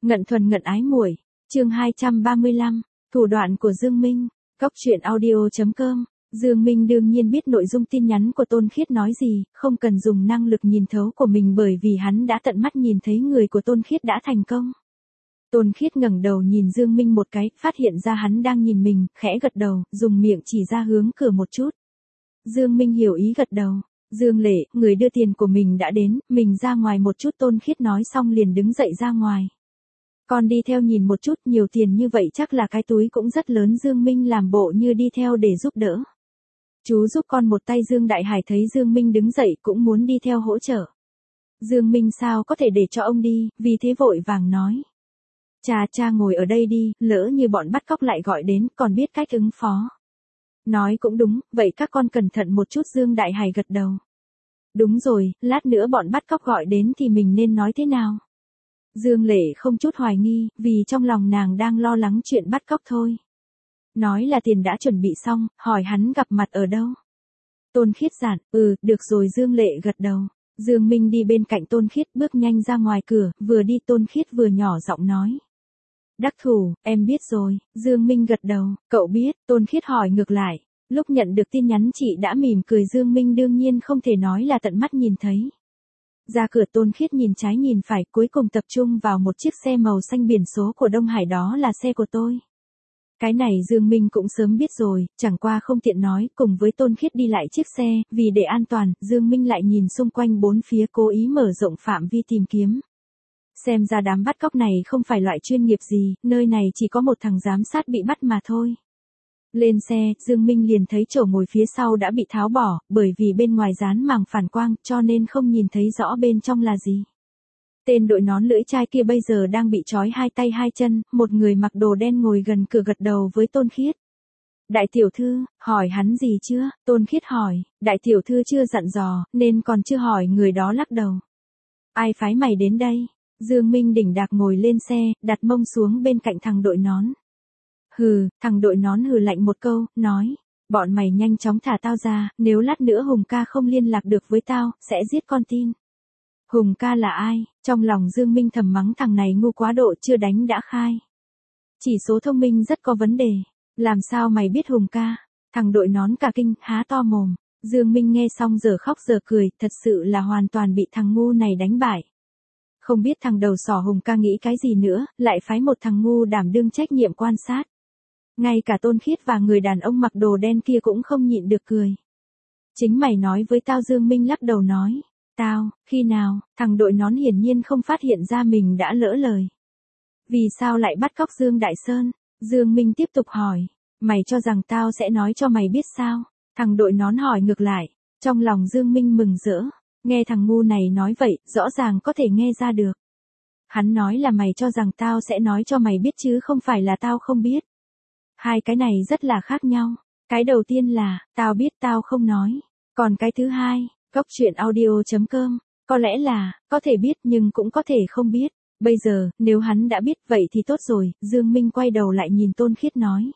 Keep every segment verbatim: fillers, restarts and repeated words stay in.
Ngận thuần ngận ái muội, chương hai trăm ba mươi lăm, thủ đoạn của Dương Minh, Cóc truyện audio chấm com. Dương Minh đương nhiên biết nội dung tin nhắn của Tôn Khiết nói gì, không cần dùng năng lực nhìn thấu của mình bởi vì hắn đã tận mắt nhìn thấy người của Tôn Khiết đã thành công. Tôn Khiết ngẩng đầu nhìn Dương Minh một cái, phát hiện ra hắn đang nhìn mình, khẽ gật đầu, dùng miệng chỉ ra hướng cửa một chút. Dương Minh hiểu ý gật đầu. Dương Lệ, người đưa tiền của mình đã đến, mình ra ngoài một chút. Tôn Khiết nói xong liền đứng dậy ra ngoài. Con đi theo nhìn một chút, nhiều tiền như vậy chắc là cái túi cũng rất lớn. Dương Minh làm bộ như đi theo để giúp đỡ. Chú giúp con một tay. Dương Đại Hải thấy Dương Minh đứng dậy cũng muốn đi theo hỗ trợ. Dương Minh sao có thể để cho ông đi, vì thế vội vàng nói. Cha cha ngồi ở đây đi, lỡ như bọn bắt cóc lại gọi đến, còn biết cách ứng phó. Nói cũng đúng, vậy các con cẩn thận một chút. Dương Đại Hải gật đầu. Đúng rồi, lát nữa bọn bắt cóc gọi đến thì mình nên nói thế nào? Dương Lệ không chút hoài nghi, vì trong lòng nàng đang lo lắng chuyện bắt cóc thôi. Nói là tiền đã chuẩn bị xong, hỏi hắn gặp mặt ở đâu. Tôn Khiết dặn, ừ, được rồi. Dương Lệ gật đầu. Dương Minh đi bên cạnh Tôn Khiết, bước nhanh ra ngoài cửa, vừa đi Tôn Khiết vừa nhỏ giọng nói. Đắc thủ, em biết rồi. Dương Minh gật đầu, cậu biết. Tôn Khiết hỏi ngược lại. Lúc nhận được tin nhắn chị đã mỉm cười. Dương Minh đương nhiên không thể nói là tận mắt nhìn thấy. Ra cửa Tôn Khiết nhìn trái nhìn phải, cuối cùng tập trung vào một chiếc xe màu xanh biển số của Đông Hải, đó là xe của tôi. Cái này Dương Minh cũng sớm biết rồi, chẳng qua không tiện nói. Cùng với Tôn Khiết đi lại chiếc xe, vì để an toàn, Dương Minh lại nhìn xung quanh bốn phía, cố ý mở rộng phạm vi tìm kiếm. Xem ra đám bắt cóc này không phải loại chuyên nghiệp gì, nơi này chỉ có một thằng giám sát bị bắt mà thôi. Lên xe, Dương Minh liền thấy chỗ ngồi phía sau đã bị tháo bỏ, bởi vì bên ngoài dán màng phản quang, cho nên không nhìn thấy rõ bên trong là gì. Tên đội nón lưỡi chai kia bây giờ đang bị trói hai tay hai chân, một người mặc đồ đen ngồi gần cửa gật đầu với Tôn Khiết. Đại tiểu thư, hỏi hắn gì chưa? Tôn Khiết hỏi. Đại tiểu thư chưa dặn dò, nên còn chưa hỏi. Người đó lắc đầu. Ai phái mày đến đây? Dương Minh đỉnh đạc ngồi lên xe, đặt mông xuống bên cạnh thằng đội nón. Hừ, thằng đội nón hừ lạnh một câu, nói. Bọn mày nhanh chóng thả tao ra, nếu lát nữa Hùng ca không liên lạc được với tao, sẽ giết con tin. Hùng ca là ai? Trong lòng Dương Minh thầm mắng thằng này ngu quá độ, chưa đánh đã khai. Chỉ số thông minh rất có vấn đề. Làm sao mày biết Hùng ca? Thằng đội nón cả kinh, há to mồm. Dương Minh nghe xong giờ khóc giờ cười, thật sự là hoàn toàn bị thằng ngu này đánh bại. Không biết thằng đầu sỏ Hùng ca nghĩ cái gì nữa, lại phái một thằng ngu đảm đương trách nhiệm quan sát. Ngay cả Tôn Khiết và người đàn ông mặc đồ đen kia cũng không nhịn được cười. Chính mày nói với tao. Dương Minh lắc đầu nói. Tao, khi nào? Thằng đội nón hiển nhiên không phát hiện ra mình đã lỡ lời. Vì sao lại bắt cóc Dương Đại Sơn? Dương Minh tiếp tục hỏi. Mày cho rằng tao sẽ nói cho mày biết sao? Thằng đội nón hỏi ngược lại. Trong lòng Dương Minh mừng rỡ. Nghe thằng ngu này nói vậy, rõ ràng có thể nghe ra được. Hắn nói là mày cho rằng tao sẽ nói cho mày biết chứ không phải là tao không biết. Hai cái này rất là khác nhau. Cái đầu tiên là, tao biết tao không nói. Còn cái thứ hai, Cóc truyện audio chấm com, có lẽ là, có thể biết nhưng cũng có thể không biết. Bây giờ, nếu hắn đã biết vậy thì tốt rồi. Dương Minh quay đầu lại nhìn Tôn Khiết nói.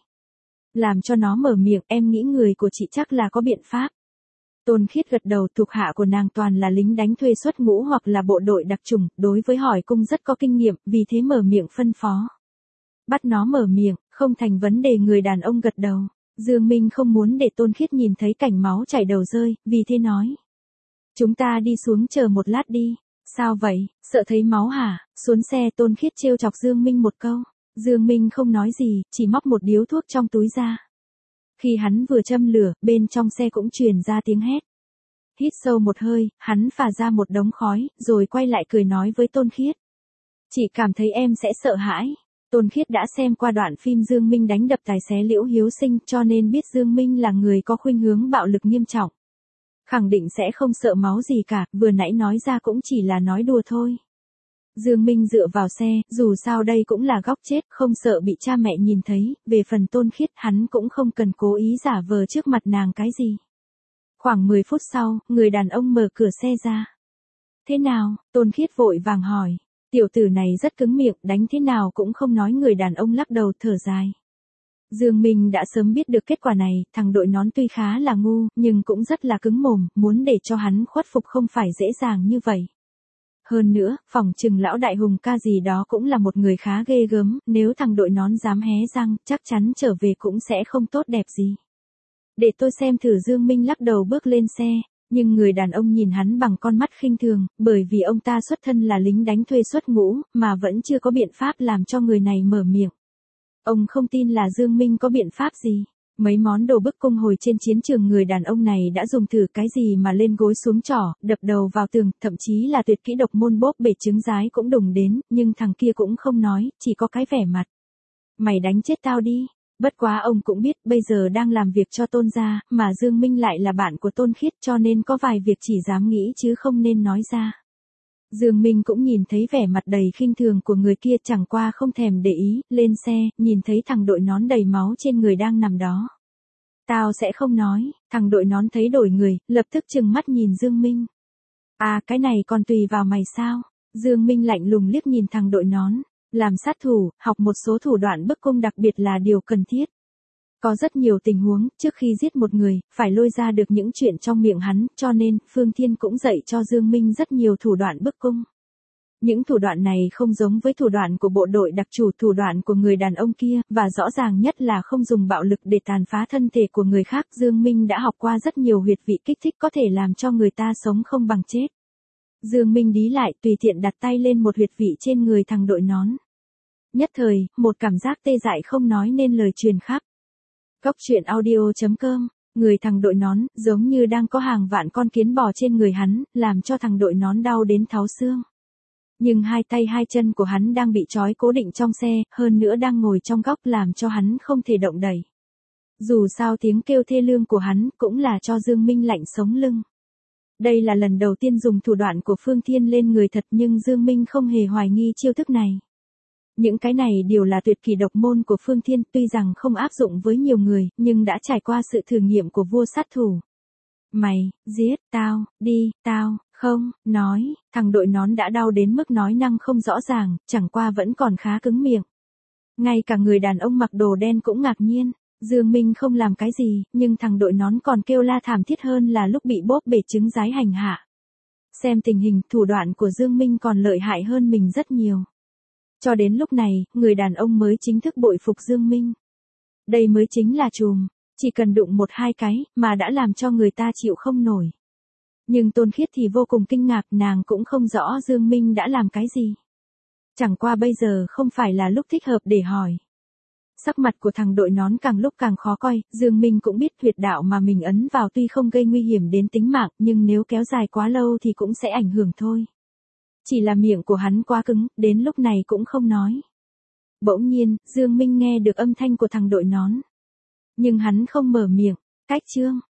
Làm cho nó mở miệng, em nghĩ người của chị chắc là có biện pháp. Tôn Khiết gật đầu, thuộc hạ của nàng toàn là lính đánh thuê xuất ngũ hoặc là bộ đội đặc chủng, đối với hỏi cung rất có kinh nghiệm, vì thế mở miệng phân phó. Bắt nó mở miệng, không thành vấn đề. Người đàn ông gật đầu. Dương Minh không muốn để Tôn Khiết nhìn thấy cảnh máu chảy đầu rơi, vì thế nói. Chúng ta đi xuống chờ một lát đi. Sao vậy, sợ thấy máu hả? Xuống xe. Tôn Khiết trêu chọc Dương Minh một câu. Dương Minh không nói gì, chỉ móc một điếu thuốc trong túi ra. Khi hắn vừa châm lửa, bên trong xe cũng truyền ra tiếng hét. Hít sâu một hơi, hắn phả ra một đống khói, rồi quay lại cười nói với Tôn Khiết. Chị cảm thấy em sẽ sợ hãi. Tôn Khiết đã xem qua đoạn phim Dương Minh đánh đập tài xế Liễu Hiếu Sinh, cho nên biết Dương Minh là người có khuynh hướng bạo lực nghiêm trọng. Khẳng định sẽ không sợ máu gì cả, vừa nãy nói ra cũng chỉ là nói đùa thôi. Dương Minh dựa vào xe, dù sao đây cũng là góc chết, không sợ bị cha mẹ nhìn thấy. Về phần Tôn Khiết, hắn cũng không cần cố ý giả vờ trước mặt nàng cái gì. Khoảng mười phút sau, người đàn ông mở cửa xe ra. Thế nào? Tôn Khiết vội vàng hỏi. Tiểu tử này rất cứng miệng, đánh thế nào cũng không nói. Người đàn ông lắc đầu thở dài. Dương Minh đã sớm biết được kết quả này, thằng đội nón tuy khá là ngu, nhưng cũng rất là cứng mồm, muốn để cho hắn khuất phục không phải dễ dàng như vậy. Hơn nữa, phỏng chừng lão đại hùng ca gì đó cũng là một người khá ghê gớm, nếu thằng đội nón dám hé răng, chắc chắn trở về cũng sẽ không tốt đẹp gì. Để tôi xem thử. Dương Minh lắc đầu bước lên xe, nhưng người đàn ông nhìn hắn bằng con mắt khinh thường, bởi vì ông ta xuất thân là lính đánh thuê xuất ngũ, mà vẫn chưa có biện pháp làm cho người này mở miệng. Ông không tin là Dương Minh có biện pháp gì. Mấy món đồ bức cung hồi trên chiến trường người đàn ông này đã dùng thử cái gì mà lên gối xuống trỏ, đập đầu vào tường, thậm chí là tuyệt kỹ độc môn bóp bể trứng giái cũng đùng đến, nhưng thằng kia cũng không nói, chỉ có cái vẻ mặt. Mày đánh chết tao đi. Bất quá ông cũng biết bây giờ đang làm việc cho Tôn gia, mà Dương Minh lại là bạn của Tôn Khiết, cho nên có vài việc chỉ dám nghĩ chứ không nên nói ra. Dương Minh cũng nhìn thấy vẻ mặt đầy khinh thường của người kia, chẳng qua không thèm để ý, lên xe, nhìn thấy thằng đội nón đầy máu trên người đang nằm đó. Tao sẽ không nói. Thằng đội nón thấy đổi người, lập tức trừng mắt nhìn Dương Minh. À, cái này còn tùy vào mày sao? Dương Minh lạnh lùng liếc nhìn thằng đội nón. Làm sát thủ, học một số thủ đoạn bức cung đặc biệt là điều cần thiết. Có rất nhiều tình huống, trước khi giết một người, phải lôi ra được những chuyện trong miệng hắn, cho nên, Phương Thiên cũng dạy cho Dương Minh rất nhiều thủ đoạn bức cung. Những thủ đoạn này không giống với thủ đoạn của bộ đội đặc trù, thủ đoạn của người đàn ông kia, và rõ ràng nhất là không dùng bạo lực để tàn phá thân thể của người khác. Dương Minh đã học qua rất nhiều huyệt vị kích thích có thể làm cho người ta sống không bằng chết. Dương Minh đí lại, tùy tiện đặt tay lên một huyệt vị trên người thằng đội nón. Nhất thời, một cảm giác tê dại không nói nên lời truyền khắp. Cốc truyện audio chấm com, người thằng đội nón, giống như đang có hàng vạn con kiến bò trên người hắn, làm cho thằng đội nón đau đến tháo xương. Nhưng hai tay hai chân của hắn đang bị trói cố định trong xe, hơn nữa đang ngồi trong góc làm cho hắn không thể động đậy. Dù sao tiếng kêu thê lương của hắn cũng là cho Dương Minh lạnh sống lưng. Đây là lần đầu tiên dùng thủ đoạn của Phương Thiên lên người thật, nhưng Dương Minh không hề hoài nghi chiêu thức này. Những cái này đều là tuyệt kỹ độc môn của Phương Thiên, tuy rằng không áp dụng với nhiều người, nhưng đã trải qua sự thử nghiệm của vua sát thủ. Mày, giết, tao, đi, tao, không, nói, thằng đội nón đã đau đến mức nói năng không rõ ràng, chẳng qua vẫn còn khá cứng miệng. Ngay cả người đàn ông mặc đồ đen cũng ngạc nhiên, Dương Minh không làm cái gì, nhưng thằng đội nón còn kêu la thảm thiết hơn là lúc bị bóp bể trứng giái hành hạ. Xem tình hình, thủ đoạn của Dương Minh còn lợi hại hơn mình rất nhiều. Cho đến lúc này, người đàn ông mới chính thức bội phục Dương Minh. Đây mới chính là trùm, chỉ cần đụng một hai cái, mà đã làm cho người ta chịu không nổi. Nhưng Tôn Khiết thì vô cùng kinh ngạc, nàng cũng không rõ Dương Minh đã làm cái gì. Chẳng qua bây giờ không phải là lúc thích hợp để hỏi. Sắc mặt của thằng đội nón càng lúc càng khó coi, Dương Minh cũng biết huyệt đạo mà mình ấn vào tuy không gây nguy hiểm đến tính mạng, nhưng nếu kéo dài quá lâu thì cũng sẽ ảnh hưởng thôi. Chỉ là miệng của hắn quá cứng, đến lúc này cũng không nói. Bỗng nhiên, Dương Minh nghe được âm thanh của thằng đội nón. Nhưng hắn không mở miệng. Cách chương